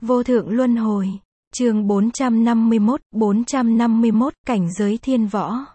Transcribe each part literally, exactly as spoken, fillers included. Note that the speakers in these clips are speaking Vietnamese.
Vô thượng luân hồi. Chương bốn trăm năm mươi mốt, bốn trăm năm mươi mốt, cảnh giới thiên võ.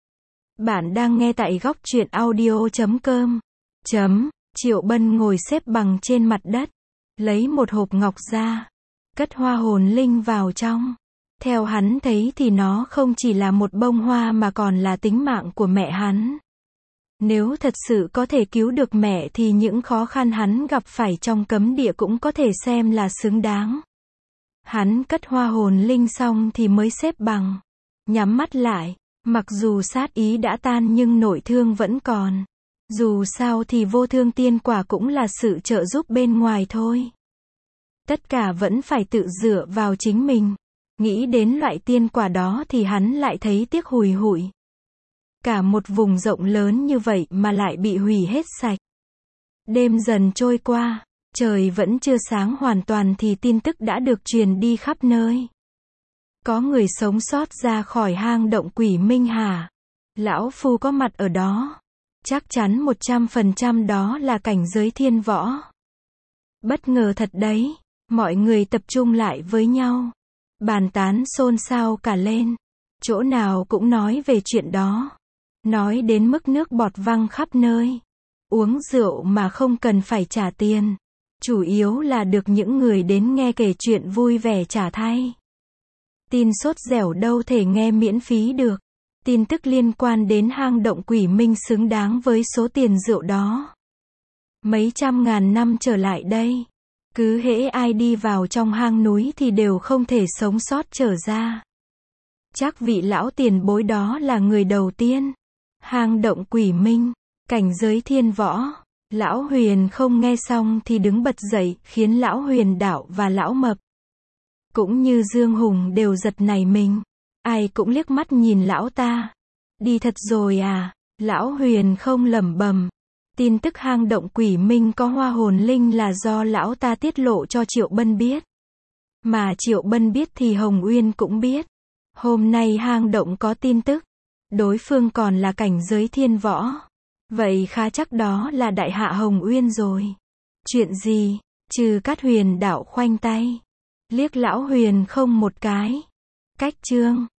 Bạn đang nghe tại góc truyện audio chấm com. Chấm, Triệu Bân ngồi xếp bằng trên mặt đất, lấy một hộp ngọc ra, cất hoa hồn linh vào trong. Theo hắn thấy thì nó không chỉ là một bông hoa mà còn là tính mạng của mẹ hắn. Nếu thật sự có thể cứu được mẹ thì những khó khăn hắn gặp phải trong cấm địa cũng có thể xem là xứng đáng. Hắn cất hoa hồn linh xong thì mới xếp bằng, nhắm mắt lại, mặc dù sát ý đã tan nhưng nội thương vẫn còn. Dù sao thì vô thương tiên quả cũng là sự trợ giúp bên ngoài thôi. Tất cả vẫn phải tự dựa vào chính mình. Nghĩ đến loại tiên quả đó thì hắn lại thấy tiếc hùi hụi. Cả một vùng rộng lớn như vậy mà lại bị hủy hết sạch. Đêm dần trôi qua, trời vẫn chưa sáng hoàn toàn thì tin tức đã được truyền đi khắp nơi. Có người sống sót ra khỏi hang động Quỷ Minh Hà. Lão Phu có mặt ở đó. Chắc chắn một trăm phần trăm đó là cảnh giới thiên võ. Bất ngờ thật đấy. Mọi người tập trung lại với nhau. Bàn tán xôn xao cả lên. Chỗ nào cũng nói về chuyện đó. Nói đến mức nước bọt văng khắp nơi. Uống rượu mà không cần phải trả tiền. Chủ yếu là được những người đến nghe kể chuyện vui vẻ trả thay. Tin sốt dẻo đâu thể nghe miễn phí được. Tin tức liên quan đến hang động Quỷ Minh xứng đáng với số tiền rượu đó. Mấy trăm ngàn năm trở lại đây, cứ hễ ai đi vào trong hang núi thì đều không thể sống sót trở ra. Chắc vị lão tiền bối đó là người đầu tiên. Hang động Quỷ Minh, cảnh giới thiên võ. Lão Huyền không nghe xong thì đứng bật dậy, khiến lão Huyền Đạo và lão Mập, cũng như Dương Hùng đều giật nảy mình. Ai cũng liếc mắt nhìn lão ta. Đi thật rồi à? Lão Huyền không lẩm bẩm. Tin tức hang động Quỷ Minh có hoa hồn linh là do lão ta tiết lộ cho Triệu Bân biết. Mà Triệu Bân biết thì Hồng Uyên cũng biết. Hôm nay hang động có tin tức. Đối phương còn là cảnh giới thiên võ. Vậy khá chắc đó là đại hạ Hồng Uyên rồi. Chuyện gì? Trừ Cát Huyền Đạo khoanh tay, liếc lão Huyền không một cái. Cách chương